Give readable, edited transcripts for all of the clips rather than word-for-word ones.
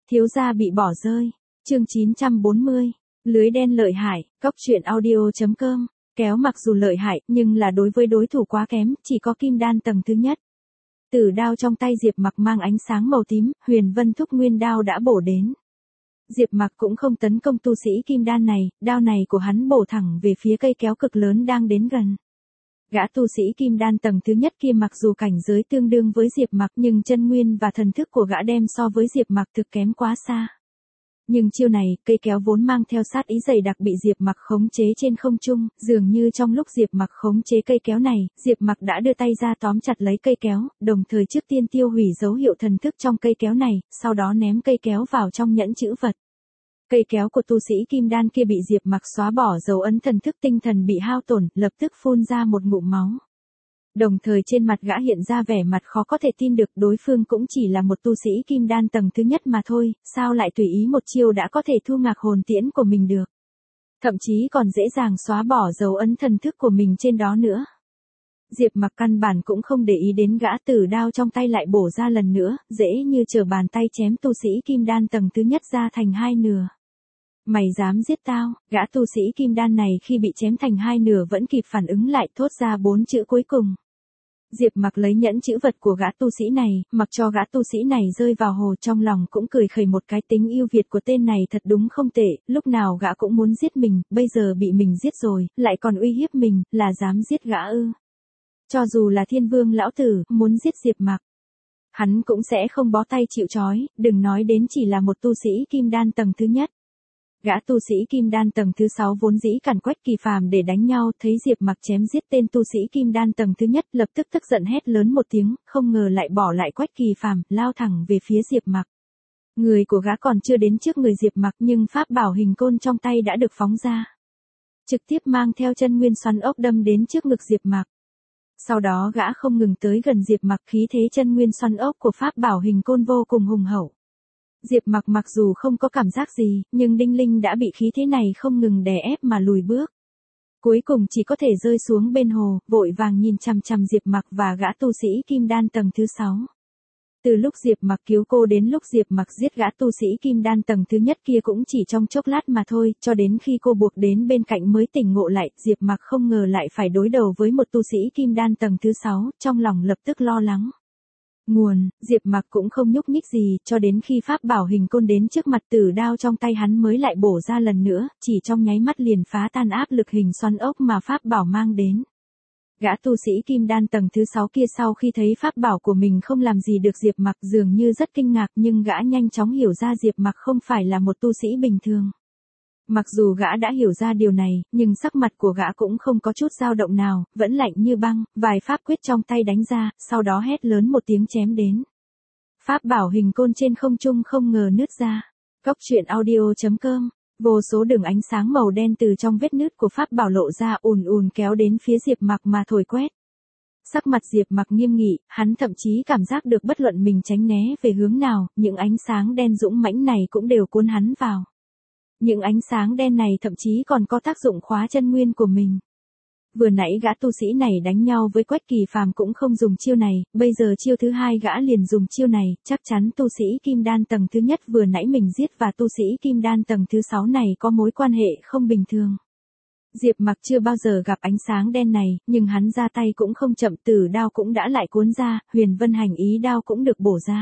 Thiếu gia bị bỏ rơi. Chương 940. Lưới đen lợi hại. Cóc truyện audio.com. Kéo mặc dù lợi hại, nhưng là đối với đối thủ quá kém, chỉ có kim đan tầng thứ nhất. Tử đao trong tay Diệp Mặc mang ánh sáng màu tím, Huyền Vân Thúc Nguyên đao đã bổ đến. Diệp Mặc cũng không tấn công tu sĩ kim đan này, đao này của hắn bổ thẳng về phía cây kéo cực lớn đang đến gần. Gã tu sĩ kim đan tầng thứ nhất kia mặc dù cảnh giới tương đương với Diệp Mặc, nhưng chân nguyên và thần thức của gã đem so với Diệp Mặc thực kém quá xa. Nhưng chiêu này, cây kéo vốn mang theo sát ý dày đặc bị Diệp Mặc khống chế trên không trung, dường như trong lúc Diệp Mặc khống chế cây kéo này, Diệp Mặc đã đưa tay ra tóm chặt lấy cây kéo, đồng thời trước tiên tiêu hủy dấu hiệu thần thức trong cây kéo này, sau đó ném cây kéo vào trong nhẫn chữ vật. Cây kéo của tu sĩ kim đan kia bị Diệp Mặc xóa bỏ dấu ấn thần thức, tinh thần bị hao tổn, lập tức phun ra một ngụm máu. Đồng thời trên mặt gã hiện ra vẻ mặt khó có thể tin được, đối phương cũng chỉ là một tu sĩ kim đan tầng thứ nhất mà thôi, sao lại tùy ý một chiêu đã có thể thu ngạc hồn tiễn của mình được. Thậm chí còn dễ dàng xóa bỏ dấu ấn thần thức của mình trên đó nữa. Diệp Mặc căn bản cũng không để ý đến gã, tử đao trong tay lại bổ ra lần nữa, dễ như trở bàn tay chém tu sĩ kim đan tầng thứ nhất ra thành hai nửa. Mày dám giết tao? Gã tu sĩ kim đan này khi bị chém thành hai nửa vẫn kịp phản ứng lại, thốt ra 4 chữ cuối cùng. Diệp Mặc lấy nhẫn chữ vật của gã tu sĩ này, mặc cho gã tu sĩ này rơi vào hồ, trong lòng cũng cười khẩy một cái, tính ưu việt của tên này thật đúng không tệ, lúc nào gã cũng muốn giết mình, bây giờ bị mình giết rồi, lại còn uy hiếp mình, là dám giết gã ư? Cho dù là Thiên Vương lão tử, muốn giết Diệp Mặc, hắn cũng sẽ không bó tay chịu trói, đừng nói đến chỉ là một tu sĩ kim đan tầng thứ nhất. Gã tu sĩ kim đan tầng thứ 6 vốn dĩ càn quét Kỳ Phàm để đánh nhau, thấy Diệp Mặc chém giết tên tu sĩ kim đan tầng thứ nhất, lập tức tức giận hét lớn một tiếng, không ngờ lại bỏ lại quét Kỳ Phàm, lao thẳng về phía Diệp Mặc. Người của gã còn chưa đến trước người Diệp Mặc nhưng pháp bảo hình côn trong tay đã được phóng ra, trực tiếp mang theo chân nguyên xoắn ốc đâm đến trước ngực Diệp Mặc. Sau đó gã không ngừng tới gần Diệp Mặc, khí thế chân nguyên xoắn ốc của pháp bảo hình côn vô cùng hùng hậu. Diệp Mặc mặc dù không có cảm giác gì, nhưng đinh linh đã bị khí thế này không ngừng đè ép mà lùi bước. Cuối cùng chỉ có thể rơi xuống bên hồ, vội vàng nhìn chằm chằm Diệp Mặc và gã tu sĩ kim đan tầng thứ 6. Từ lúc Diệp Mặc cứu cô đến lúc Diệp Mặc giết gã tu sĩ kim đan tầng thứ nhất kia cũng chỉ trong chốc lát mà thôi, cho đến khi cô buộc đến bên cạnh mới tỉnh ngộ lại, Diệp Mặc không ngờ lại phải đối đầu với một tu sĩ kim đan tầng thứ 6, trong lòng lập tức lo lắng. Diệp Mặc cũng không nhúc nhích gì, cho đến khi pháp bảo hình côn đến trước mặt, tử đao trong tay hắn mới lại bổ ra lần nữa, chỉ trong nháy mắt liền phá tan áp lực hình xoắn ốc mà pháp bảo mang đến. Gã tu sĩ kim đan tầng thứ 6 kia sau khi thấy pháp bảo của mình không làm gì được Diệp Mặc dường như rất kinh ngạc, nhưng gã nhanh chóng hiểu ra Diệp Mặc không phải là một tu sĩ bình thường. Mặc dù gã đã hiểu ra điều này, nhưng sắc mặt của gã cũng không có chút dao động nào, vẫn lạnh như băng, vài pháp quyết trong tay đánh ra, sau đó hét lớn một tiếng chém đến. Pháp bảo hình côn trên không trung không ngờ nứt ra. Cóc truyện audio.com. Vô số đường ánh sáng màu đen từ trong vết nứt của pháp bảo lộ ra, ùn ùn kéo đến phía Diệp Mặc mà thổi quét. Sắc mặt Diệp Mặc nghiêm nghị, hắn thậm chí cảm giác được bất luận mình tránh né về hướng nào, những ánh sáng đen dũng mãnh này cũng đều cuốn hắn vào. Những ánh sáng đen này thậm chí còn có tác dụng khóa chân nguyên của mình. Vừa nãy gã tu sĩ này đánh nhau với Quách Kỳ Phàm cũng không dùng chiêu này, bây giờ chiêu thứ hai gã liền dùng chiêu này, chắc chắn tu sĩ kim đan tầng thứ nhất vừa nãy mình giết và tu sĩ kim đan tầng thứ 6 này có mối quan hệ không bình thường. Diệp Mặc chưa bao giờ gặp ánh sáng đen này, nhưng hắn ra tay cũng không chậm, tử đao cũng đã lại cuốn ra, Huyền Vân Hành Ý đao cũng được bổ ra.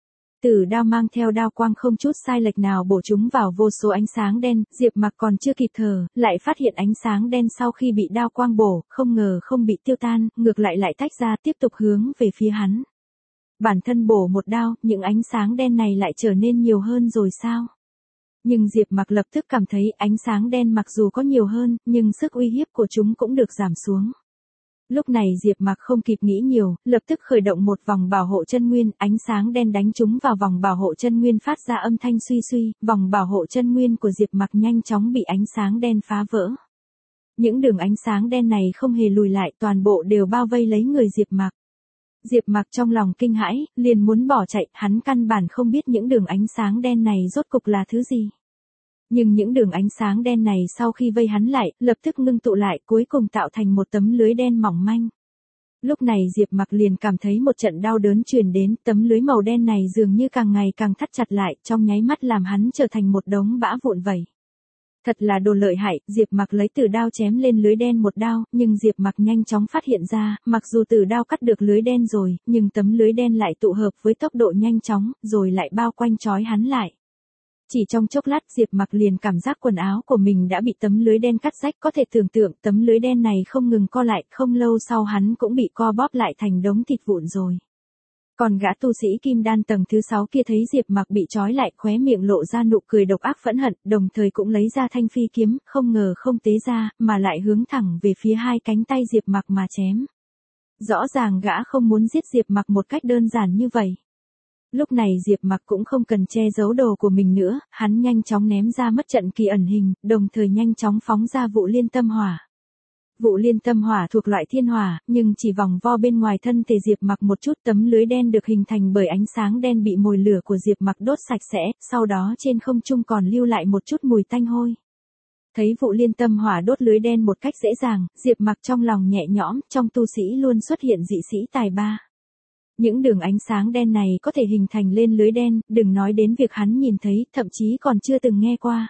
Tử đao mang theo đao quang không chút sai lệch nào bổ chúng vào vô số ánh sáng đen, Diệp Mặc còn chưa kịp thở, lại phát hiện ánh sáng đen sau khi bị đao quang bổ, không ngờ không bị tiêu tan, ngược lại lại tách ra tiếp tục hướng về phía hắn. Bản thân bổ một đao, những ánh sáng đen này lại trở nên nhiều hơn rồi sao? Nhưng Diệp Mặc lập tức cảm thấy ánh sáng đen mặc dù có nhiều hơn, nhưng sức uy hiếp của chúng cũng được giảm xuống. Lúc này Diệp Mặc không kịp nghĩ nhiều, lập tức khởi động một vòng bảo hộ chân nguyên, ánh sáng đen đánh trúng vào vòng bảo hộ chân nguyên phát ra âm thanh suy suy, vòng bảo hộ chân nguyên của Diệp Mặc nhanh chóng bị ánh sáng đen phá vỡ. Những đường ánh sáng đen này không hề lùi lại, toàn bộ đều bao vây lấy người Diệp Mặc. Diệp Mặc trong lòng kinh hãi, liền muốn bỏ chạy, hắn căn bản không biết những đường ánh sáng đen này rốt cục là thứ gì. Nhưng những đường ánh sáng đen này sau khi vây hắn lại, lập tức ngưng tụ lại, cuối cùng tạo thành một tấm lưới đen mỏng manh. Lúc này Diệp Mặc liền cảm thấy một trận đau đớn truyền đến, tấm lưới màu đen này dường như càng ngày càng thắt chặt lại, trong nháy mắt làm hắn trở thành một đống bã vụn vậy. Thật là đồ lợi hại, Diệp Mặc lấy tử đao chém lên lưới đen một đao, nhưng Diệp Mặc nhanh chóng phát hiện ra, mặc dù tử đao cắt được lưới đen rồi, nhưng tấm lưới đen lại tụ hợp với tốc độ nhanh chóng, rồi lại bao quanh trói hắn lại. Chỉ trong chốc lát Diệp Mặc liền cảm giác quần áo của mình đã bị tấm lưới đen cắt rách, có thể tưởng tượng tấm lưới đen này không ngừng co lại, không lâu sau hắn cũng bị co bóp lại thành đống thịt vụn rồi. Còn gã tu sĩ kim đan tầng thứ 6 kia thấy Diệp Mặc bị trói lại, khóe miệng lộ ra nụ cười độc ác phẫn hận, đồng thời cũng lấy ra thanh phi kiếm, không ngờ không tế ra, mà lại hướng thẳng về phía hai cánh tay Diệp Mặc mà chém. Rõ ràng gã không muốn giết Diệp Mặc một cách đơn giản như vậy. Lúc này Diệp Mặc cũng không cần che giấu đồ của mình nữa, hắn nhanh chóng ném ra mất trận kỳ ẩn hình, đồng thời nhanh chóng phóng ra vụ liên tâm hỏa. Vụ liên tâm hỏa thuộc loại thiên hỏa, nhưng chỉ vòng vo bên ngoài thân thể Diệp Mặc một chút, tấm lưới đen được hình thành bởi ánh sáng đen bị mồi lửa của Diệp Mặc đốt sạch sẽ, sau đó trên không trung còn lưu lại một chút mùi tanh hôi. Thấy vụ liên tâm hỏa đốt lưới đen một cách dễ dàng, Diệp Mặc trong lòng nhẹ nhõm, trong tu sĩ luôn xuất hiện dị sĩ tài ba. Những đường ánh sáng đen này có thể hình thành lên lưới đen, đừng nói đến việc hắn nhìn thấy, thậm chí còn chưa từng nghe qua.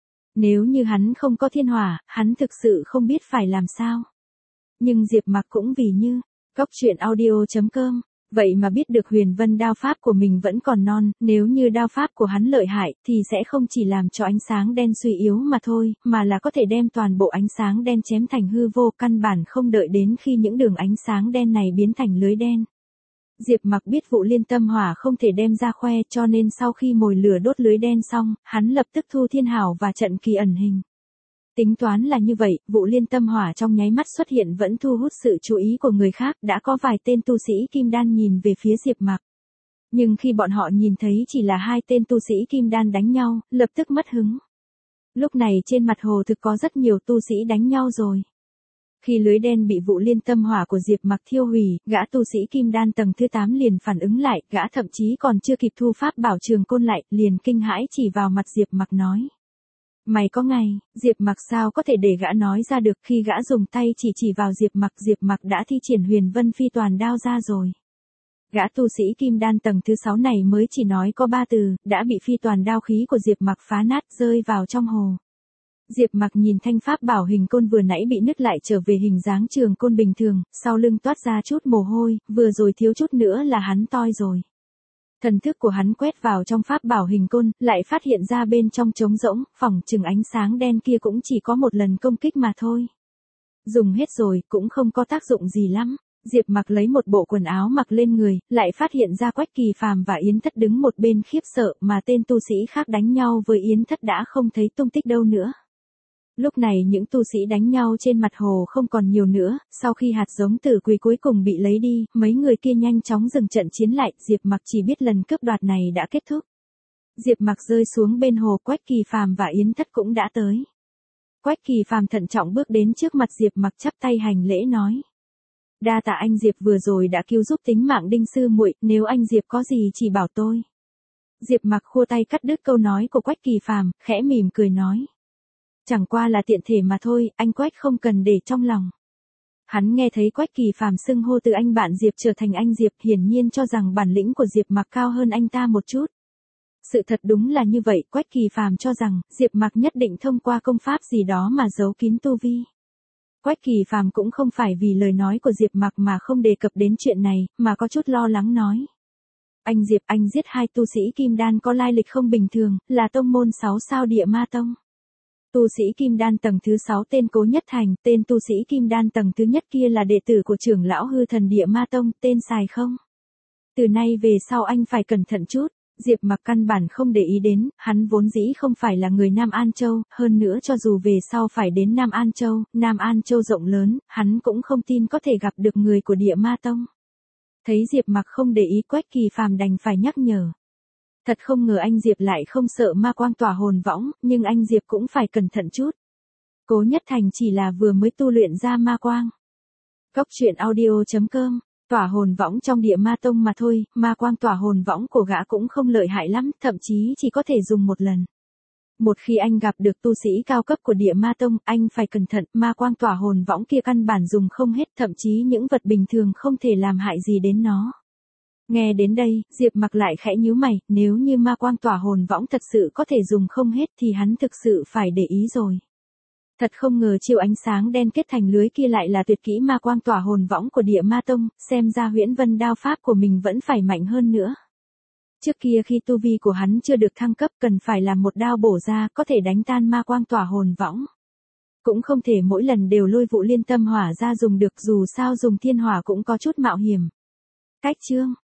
Nếu như hắn không có thiên hỏa, hắn thực sự không biết phải làm sao. Nhưng Diệp Mặc cũng vì như, goctruyện.audio.com, vậy mà biết được huyền vân đao pháp của mình vẫn còn non, nếu như đao pháp của hắn lợi hại, thì sẽ không chỉ làm cho ánh sáng đen suy yếu mà thôi, mà là có thể đem toàn bộ ánh sáng đen chém thành hư vô, căn bản không đợi đến khi những đường ánh sáng đen này biến thành lưới đen. Diệp Mặc biết vụ liên tâm hỏa không thể đem ra khoe, cho nên sau khi mồi lửa đốt lưới đen xong, hắn lập tức thu thiên hảo và trận kỳ ẩn hình. Tính toán là như vậy, vụ liên tâm hỏa trong nháy mắt xuất hiện vẫn thu hút sự chú ý của người khác, đã có vài tên tu sĩ kim đan nhìn về phía Diệp Mặc. Nhưng khi bọn họ nhìn thấy chỉ là hai tên tu sĩ kim đan đánh nhau, lập tức mất hứng. Lúc này trên mặt hồ thực có rất nhiều tu sĩ đánh nhau rồi. Khi lưới đen bị vụ liên tâm hỏa của Diệp Mặc thiêu hủy, gã tu sĩ kim đan tầng thứ 8 liền phản ứng lại, gã thậm chí còn chưa kịp thu pháp bảo trường côn lại, liền kinh hãi chỉ vào mặt Diệp Mặc nói. Mày có ngày, Diệp Mặc sao có thể để gã nói ra được, khi gã dùng tay chỉ vào Diệp Mặc đã thi triển huyền vân phi toàn đao ra rồi. Gã tu sĩ kim đan tầng thứ 6 này mới chỉ nói có 3 từ, đã bị phi toàn đao khí của Diệp Mặc phá nát rơi vào trong hồ. Diệp Mặc nhìn thanh pháp bảo hình côn vừa nãy bị nứt lại trở về hình dáng trường côn bình thường, sau lưng toát ra chút mồ hôi, vừa rồi thiếu chút nữa là hắn toi rồi. Thần thức của hắn quét vào trong pháp bảo hình côn, lại phát hiện ra bên trong trống rỗng, phỏng chừng ánh sáng đen kia cũng chỉ có một lần công kích mà thôi. Dùng hết rồi, cũng không có tác dụng gì lắm. Diệp Mặc lấy một bộ quần áo mặc lên người, lại phát hiện ra Quách Kỳ Phàm và Yến Thất đứng một bên khiếp sợ, mà tên tu sĩ khác đánh nhau với Yến Thất đã không thấy tung tích đâu nữa. Lúc này những tu sĩ đánh nhau trên mặt hồ không còn nhiều nữa, sau khi hạt giống tử quỳ cuối cùng bị lấy đi, mấy người kia nhanh chóng dừng trận chiến lại, Diệp Mặc chỉ biết lần cướp đoạt này đã kết thúc. Diệp Mặc rơi xuống bên hồ, Quách Kỳ Phàm và Yến Thất cũng đã tới. Quách Kỳ Phàm thận trọng bước đến trước mặt Diệp Mặc chắp tay hành lễ nói. Đa tạ anh Diệp vừa rồi đã cứu giúp tính mạng Đinh sư muội, nếu anh Diệp có gì chỉ bảo tôi. Diệp Mặc khua tay cắt đứt câu nói của Quách Kỳ Phàm, khẽ mỉm cười nói. Chẳng qua là tiện thể mà thôi, anh Quách không cần để trong lòng. Hắn nghe thấy Quách Kỳ Phàm xưng hô từ anh bạn Diệp trở thành anh Diệp, hiển nhiên cho rằng bản lĩnh của Diệp Mặc cao hơn anh ta một chút. Sự thật đúng là như vậy, Quách Kỳ Phàm cho rằng Diệp Mặc nhất định thông qua công pháp gì đó mà giấu kín tu vi. Quách Kỳ Phàm cũng không phải vì lời nói của Diệp Mặc mà không đề cập đến chuyện này, mà có chút lo lắng nói. Anh Diệp, anh giết hai tu sĩ kim đan có lai lịch không bình thường, là tông môn 6 sao Địa Ma Tông. Tu sĩ kim đan tầng thứ 6 tên Cố Nhất Thành, tên tu sĩ kim đan tầng thứ nhất kia là đệ tử của trưởng lão hư thần Địa Ma Tông, tên Sài không? Từ nay về sau anh phải cẩn thận chút. Diệp Mặc căn bản không để ý đến, hắn vốn dĩ không phải là người Nam An Châu, hơn nữa cho dù về sau phải đến Nam An Châu rộng lớn, hắn cũng không tin có thể gặp được người của Địa Ma Tông. Thấy Diệp Mặc không để ý, Quách Kỳ Phàm đành phải nhắc nhở. Thật không ngờ anh Diệp lại không sợ ma quang tỏa hồn võng, nhưng anh Diệp cũng phải cẩn thận chút. Cố Nhất Thành chỉ là vừa mới tu luyện ra ma quang. Goctruyện.audio.com, tỏa hồn võng trong Địa Ma Tông mà thôi, ma quang tỏa hồn võng của gã cũng không lợi hại lắm, thậm chí chỉ có thể dùng một lần. Một khi anh gặp được tu sĩ cao cấp của Địa Ma Tông, anh phải cẩn thận, ma quang tỏa hồn võng kia căn bản dùng không hết, thậm chí những vật bình thường không thể làm hại gì đến nó. Nghe đến đây, Diệp Mặc lại khẽ nhíu mày, nếu như ma quang tỏa hồn võng thật sự có thể dùng không hết thì hắn thực sự phải để ý rồi. Thật không ngờ chiêu ánh sáng đen kết thành lưới kia lại là tuyệt kỹ ma quang tỏa hồn võng của Địa Ma Tông, xem ra Huyễn Vân đao pháp của mình vẫn phải mạnh hơn nữa. Trước kia khi tu vi của hắn chưa được thăng cấp cần phải làm một đao bổ ra có thể đánh tan ma quang tỏa hồn võng. Cũng không thể mỗi lần đều lôi vụ liên tâm hỏa ra dùng được, dù sao dùng thiên hỏa cũng có chút mạo hiểm. Cách chương